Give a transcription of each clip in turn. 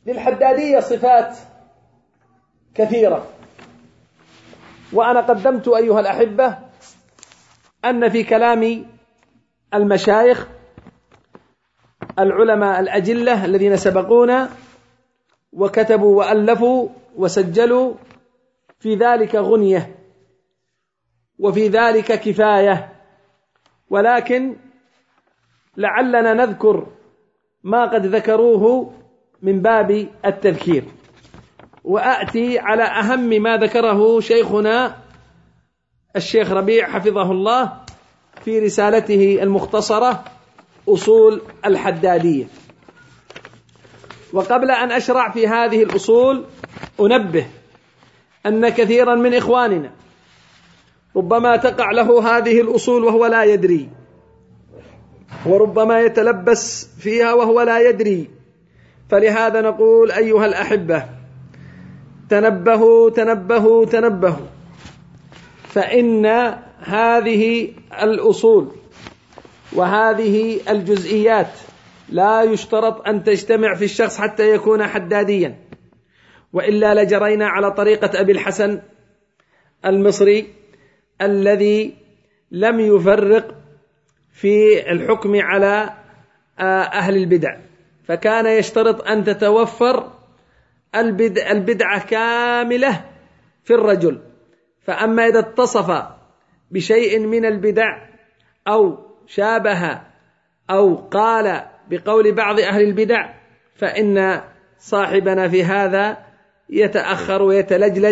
للحدادية صفات كثيرة، وأنا قدمت أيها الأحبة أن في كلام المشايخ العلماء الأجلة الذين سبقونا وكتبوا وألفوا وسجلوا في ذلك غنية وفي ذلك كفاية، ولكن لعلنا نذكر ما قد ذكروه من باب التذكير، وأتي على أهم ما ذكره شيخنا الشيخ ربيع حفظه الله في رسالته المختصرة أصول الحدادية. وقبل أن أشرع في هذه الأصول أنبه أن كثيرا من إخواننا ربما تقع له هذه الأصول وهو لا يدري، وربما يتلبس فيها وهو لا يدري، فلهذا نقول أيها الأحبة تنبهوا تنبهوا تنبهوا، فإن هذه الأصول وهذه الجزئيات لا يشترط أن تجتمع في الشخص حتى يكون حداديا، وإلا لجرينا على طريقة أبي الحسن المصري الذي لم يفرق في الحكم على أهل البدع، فكان يشترط أن تتوفر البدعة كاملة في الرجل، فأما إذا اتصف بشيء من البدع أو شابه أو قال بقول بعض أهل البدع فإن صاحبنا في هذا يتأخر ويتلجلج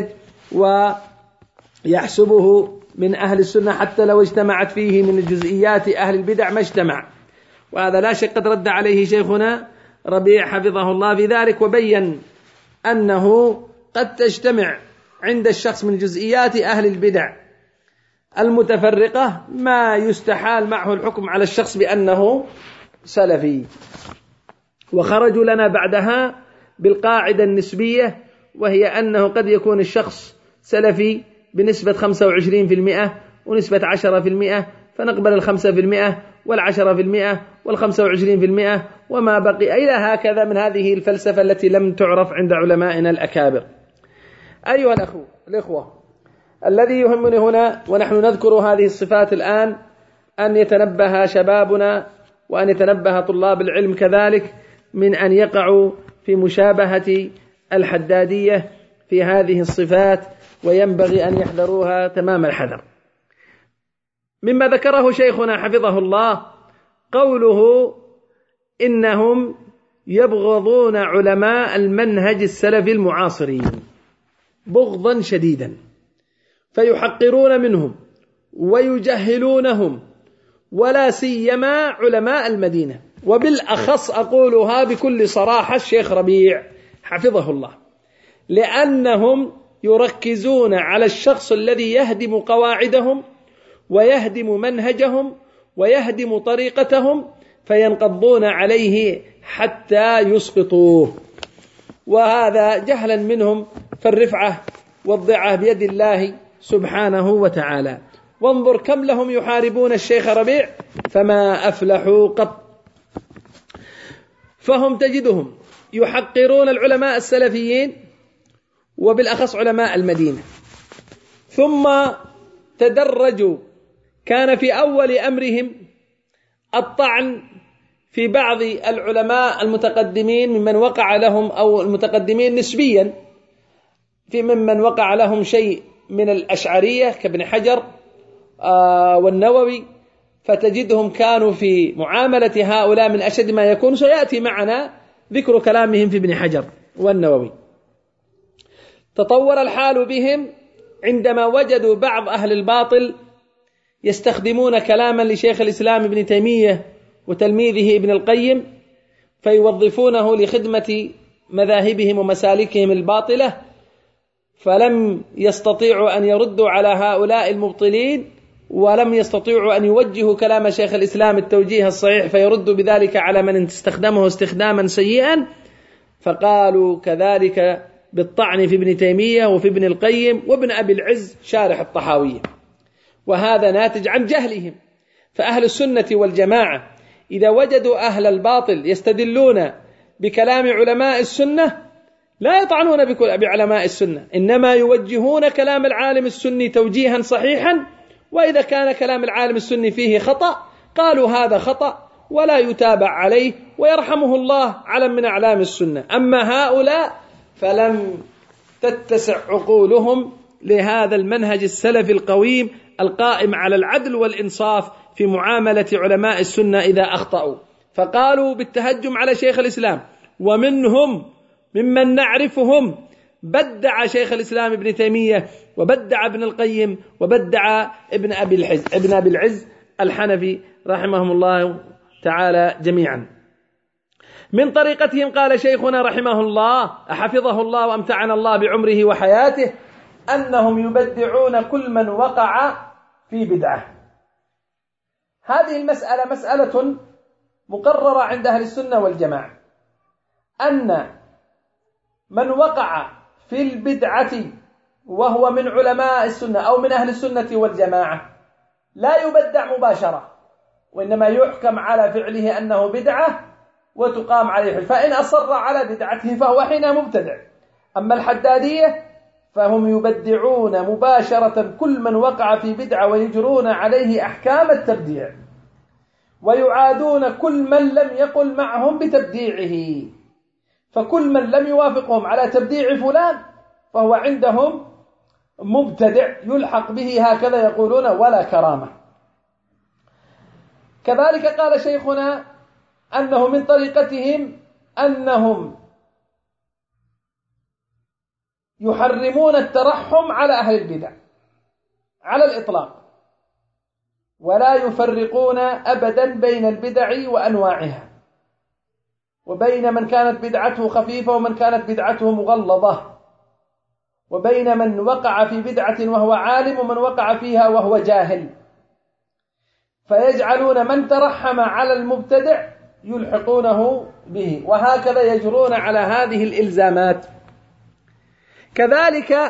ويحسبه من أهل السنة حتى لو اجتمعت فيه من الجزئيات أهل البدع ما اجتمع، وهذا لا شك قد رد عليه شيخنا ربيع حفظه الله في ذلك، وبين أنه قد تجتمع عند الشخص من جزئيات أهل البدع المتفرقة ما يستحال معه الحكم على الشخص بأنه سلفي. وخرجوا لنا بعدها بالقاعدة النسبية، وهي أنه قد يكون الشخص سلفي بنسبة 25% ونسبة 10%، فنقبل 5% 10% 25% وما بقي إلى هكذا من هذه الفلسفة التي لم تعرف عند علمائنا الأكابر. أيها الأخوة، الذي يهمني هنا ونحن نذكر هذه الصفات الآن أن يتنبه شبابنا وأن يتنبه طلاب العلم كذلك من أن يقعوا في مشابهة الحدادية في هذه الصفات، وينبغي أن يحذروها تمام الحذر. مما ذكره شيخنا حفظه الله قوله إنهم يبغضون علماء المنهج السلفي المعاصرين بغضا شديدا، فيحقرون منهم ويجهلونهم، ولا سيما علماء المدينة، وبالأخص أقولها بكل صراحة الشيخ ربيع حفظه الله، لأنهم يركزون على الشخص الذي يهدم قواعدهم ويهدم منهجهم ويهدم طريقتهم، فينقضون عليه حتى يسقطوه، وهذا جهلا منهم، فالرفعة والضعة بيد الله سبحانه وتعالى. وانظر كم لهم يحاربون الشيخ ربيع فما أفلحوا قط. فهم تجدهم يحقرون العلماء السلفيين وبالأخص علماء المدينة، ثم تدرجوا، كان في أول أمرهم الطعن في بعض العلماء المتقدمين ممن وقع لهم، أو المتقدمين نسبيا، في ممن وقع لهم شيء من الأشعرية كابن حجر والنووي، فتجدهم كانوا في معاملة هؤلاء من أشد ما يكون، سيأتي معنا ذكر كلامهم في ابن حجر والنووي. تطور الحال بهم عندما وجدوا بعض أهل الباطل يستخدمون كلاما لشيخ الإسلام ابن تيمية وتلميذه ابن القيم، فيوظفونه لخدمة مذاهبهم ومسالكهم الباطلة، فلم يستطيعوا أن يردوا على هؤلاء المبطلين، ولم يستطيعوا أن يوجهوا كلام شيخ الإسلام التوجيه الصحيح فيردوا بذلك على من استخدمه استخداما سيئا، فقالوا كذلك بالطعن في ابن تيمية وفي ابن القيم وابن أبي العز شارح الطحاوية، وهذا ناتج عن جهلهم. فأهل السنة والجماعة إذا وجدوا أهل الباطل يستدلون بكلام علماء السنة لا يطعنون بعلماء السنة، إنما يوجهون كلام العالم السني توجيها صحيحا، وإذا كان كلام العالم السني فيه خطأ قالوا هذا خطأ ولا يتابع عليه ويرحمه الله علم من أعلام السنة. أما هؤلاء فلم تتسع عقولهم لهذا المنهج السلفي القويم القائم على العدل والإنصاف في معاملة علماء السنة إذا أخطأوا، فقالوا بالتهجم على شيخ الإسلام، ومنهم ممن نعرفهم بدع شيخ الإسلام ابن تيمية وبدع ابن القيم وبدع ابن أبي العز الحنفي رحمهم الله تعالى جميعا. من طريقتهم قال شيخنا رحمه الله أحفظه الله وأمتعنا الله بعمره وحياته أنهم يبدعون كل من وقع في بدعة. هذه المسألة مسألة مقررة عند أهل السنة والجماعة، أن من وقع في البدعة وهو من علماء السنة أو من أهل السنة والجماعة لا يبدع مباشرة، وإنما يحكم على فعله أنه بدعة وتقام عليه، فإن أصر على بدعته فهو حين مبتدع. أما الحدادية فهم يبدعون مباشرة كل من وقع في بدعة ويجرون عليه أحكام التبديع، ويعادون كل من لم يقل معهم بتبديعه، فكل من لم يوافقهم على تبديع فلان فهو عندهم مبتدع يلحق به، هكذا يقولون ولا كرامة. كذلك قال شيخنا أنه من طريقتهم أنهم يحرمون الترحم على أهل البدع على الإطلاق، ولا يفرقون أبدا بين البدع وأنواعها، وبين من كانت بدعته خفيفة ومن كانت بدعته مغلظة، وبين من وقع في بدعة وهو عالم ومن وقع فيها وهو جاهل، فيجعلون من ترحم على المبتدع يلحقونه به، وهكذا يجرون على هذه الإلزامات. كذلك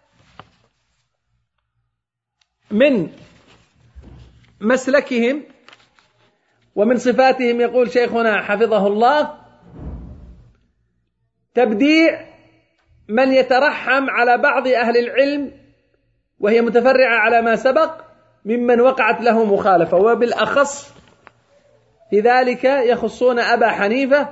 من مسلكهم ومن صفاتهم يقول شيخنا حفظه الله تبديع من يترحم على بعض أهل العلم وهي متفرعة على ما سبق ممن وقعت له مخالفة، وبالأخص في ذلك يخصون أبا حنيفة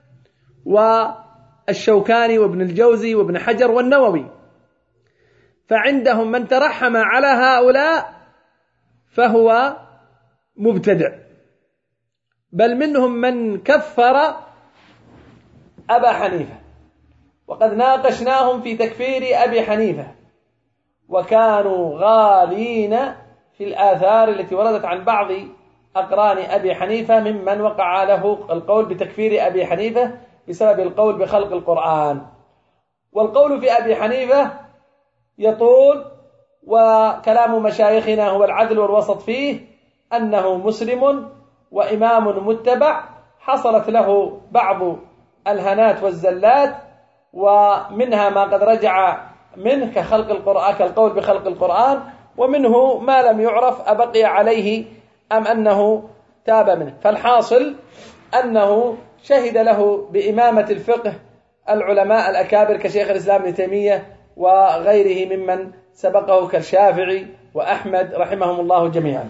والشوكاني وابن الجوزي وابن حجر والنووي، فعندهم من ترحم على هؤلاء فهو مبتدع، بل منهم من كفر أبا حنيفة، وقد ناقشناهم في تكفير أبي حنيفة، وكانوا غالين في الآثار التي وردت عن بعض أقران أبي حنيفة ممن وقع له القول بتكفير أبي حنيفة بسبب القول بخلق القرآن. والقول في أبي حنيفة يطول، وكلام مشايخنا هو العدل والوسط فيه، أنه مسلم وإمام متبع حصلت له بعض الهنات والزلات، ومنها ما قد رجع منه كخلق القرآن كالقول بخلق القرآن، ومنه ما لم يعرف أبقي عليه أم أنه تاب منه. فالحاصل أنه شهد له بإمامة الفقه العلماء الأكابر كشيخ الإسلام ابن تيمية وغيره ممن سبقه كالشافعي وأحمد رحمهم الله جميعا.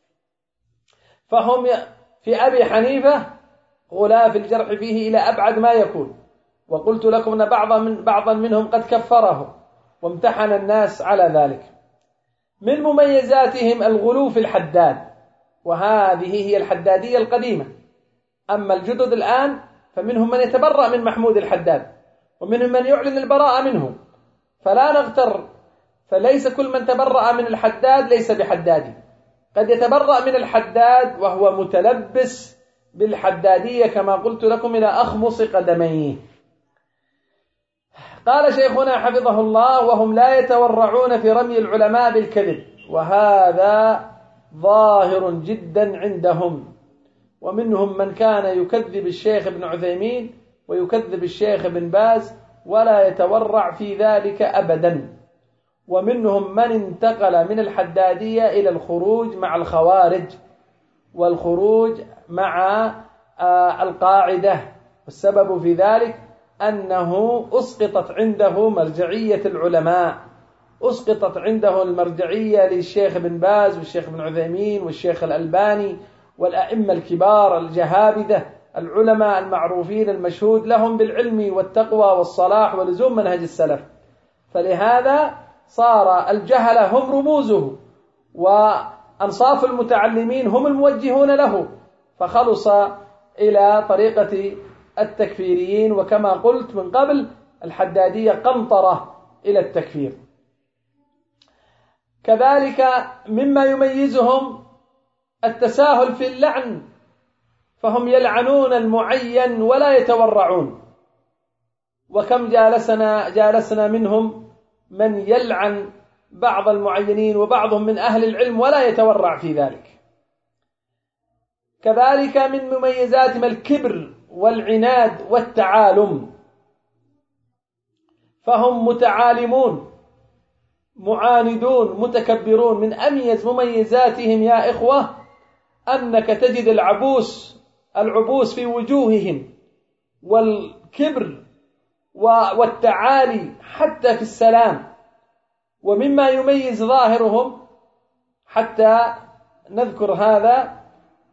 فهم في أبي حنيفة غلاف الجرح فيه إلى أبعد ما يكون، وقلت لكم أن بعضا منهم قد كفره وامتحن الناس على ذلك. من مميزاتهم الغلو في الحداد، وهذه هي الحدادية القديمة. أما الجدد الآن فمنهم من يتبرأ من محمود الحداد، ومنهم من يعلن البراءة منه، فلا نغتر، فليس كل من تبرأ من الحداد ليس بحدادي، قد يتبرأ من الحداد وهو متلبس بالحدادية كما قلت لكم إلى أخمص قدميه. قال شيخنا حفظه الله وهم لا يتورعون في رمي العلماء بالكذب، وهذا ظاهر جدا عندهم، ومنهم من كان يكذب الشيخ ابن عثيمين ويكذب الشيخ ابن باز ولا يتورع في ذلك أبدا، ومنهم من انتقل من الحدادية إلى الخروج مع الخوارج والخروج مع القاعدة، والسبب في ذلك أنه أسقطت عنده مرجعية العلماء، أسقطت عنده المرجعية للشيخ بن باز والشيخ بن عثيمين والشيخ الألباني والأئمة الكبار الجهابذة العلماء المعروفين المشهود لهم بالعلم والتقوى والصلاح ولزوم منهج السلف. فلهذا صار الجهلة هم رموزه، وأنصاف المتعلمين هم الموجهون له، فخلص إلى طريقة التكفيريين، وكما قلت من قبل الحدادية قنطرة إلى التكفير. كذلك مما يميزهم التساهل في اللعن، فهم يلعنون المعين ولا يتورعون، وكم جالسنا منهم من يلعن بعض المعينين وبعضهم من أهل العلم ولا يتورع في ذلك. كذلك من مميزاتهم الكبر والعناد والتعالم، فهم متعالمون معاندون متكبرون. من أميز مميزاتهم يا إخوة أنك تجد العبوس في وجوههم والكبر والتعالي حتى في السلام. ومما يميز ظاهرهم حتى نذكر هذا،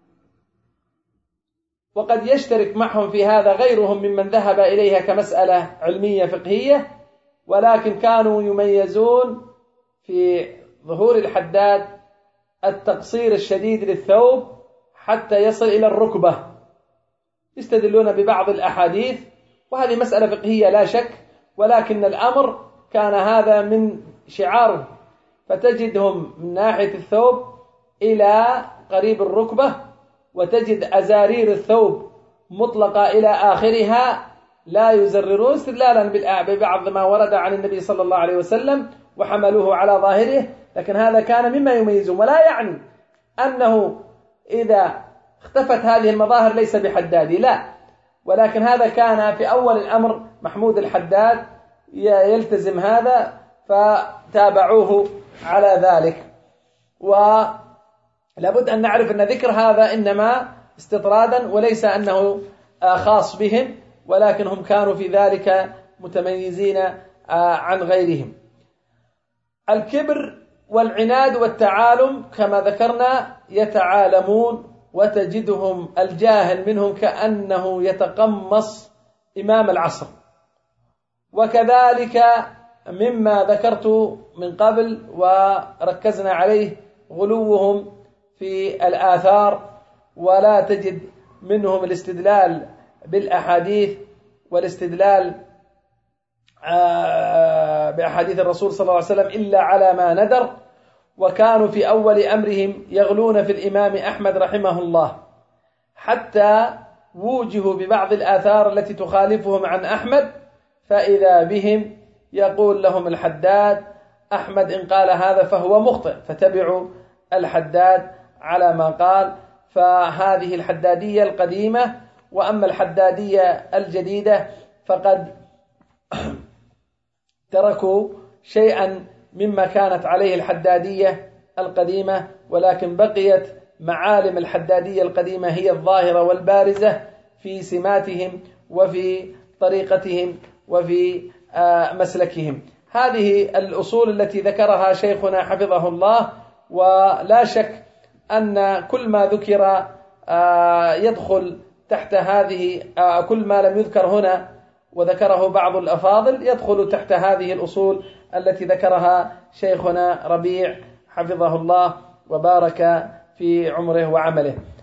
وقد يشترك معهم في هذا غيرهم ممن ذهب إليها كمسألة علمية فقهية، ولكن كانوا يميزون في ظهور الحداد التقصير الشديد للثوب حتى يصل إلى الركبة، يستدلون ببعض الأحاديث، وهذه مسألة فقهية لا شك، ولكن الأمر كان هذا من شعاره، فتجدهم من ناحية الثوب إلى قريب الركبة، وتجد أزارير الثوب مطلقة إلى آخرها، لا يزررون استدلالا ببعض ما ورد عن النبي صلى الله عليه وسلم وحملوه على ظاهره. لكن هذا كان مما يميزهم، ولا يعني أنه إذا اختفت هذه المظاهر ليس بحدادي، لا، ولكن هذا كان في أول الأمر محمود الحداد يلتزم هذا فتابعوه على ذلك. ولابد أن نعرف أن ذكر هذا إنما استطرادا وليس أنه خاص بهم، ولكن هم كانوا في ذلك متميزين عن غيرهم. الكبر والعناد والتعالم كما ذكرنا يتعالمون، وتجدهم الجاهل منهم كأنه يتقمص إمام العصر. وكذلك مما ذكرت من قبل وركزنا عليه غلوهم في الآثار، ولا تجد منهم الاستدلال بالأحاديث والاستدلال بأحاديث الرسول صلى الله عليه وسلم إلا على ما ندر. وكانوا في أول أمرهم يغلون في الإمام أحمد رحمه الله، حتى ووجهوا ببعض الآثار التي تخالفهم عن أحمد، فإذا بهم يقول لهم الحداد أحمد إن قال هذا فهو مخطئ، فتبعوا الحداد على ما قال. فهذه الحدادية القديمة. وأما الحدادية الجديدة فقد تركوا شيئا مما كانت عليه الحدادية القديمة، ولكن بقيت معالم الحدادية القديمة هي الظاهرة والبارزة في سماتهم وفي طريقتهم وفي مسلكهم. هذه الأصول التي ذكرها شيخنا حفظه الله، ولا شك أن كل ما ذكر يدخل تحت هذه، كل ما لم يذكر هنا وذكره بعض الأفاضل يدخل تحت هذه الأصول التي ذكرها شيخنا ربيع حفظه الله وبارك في عمره وعمله.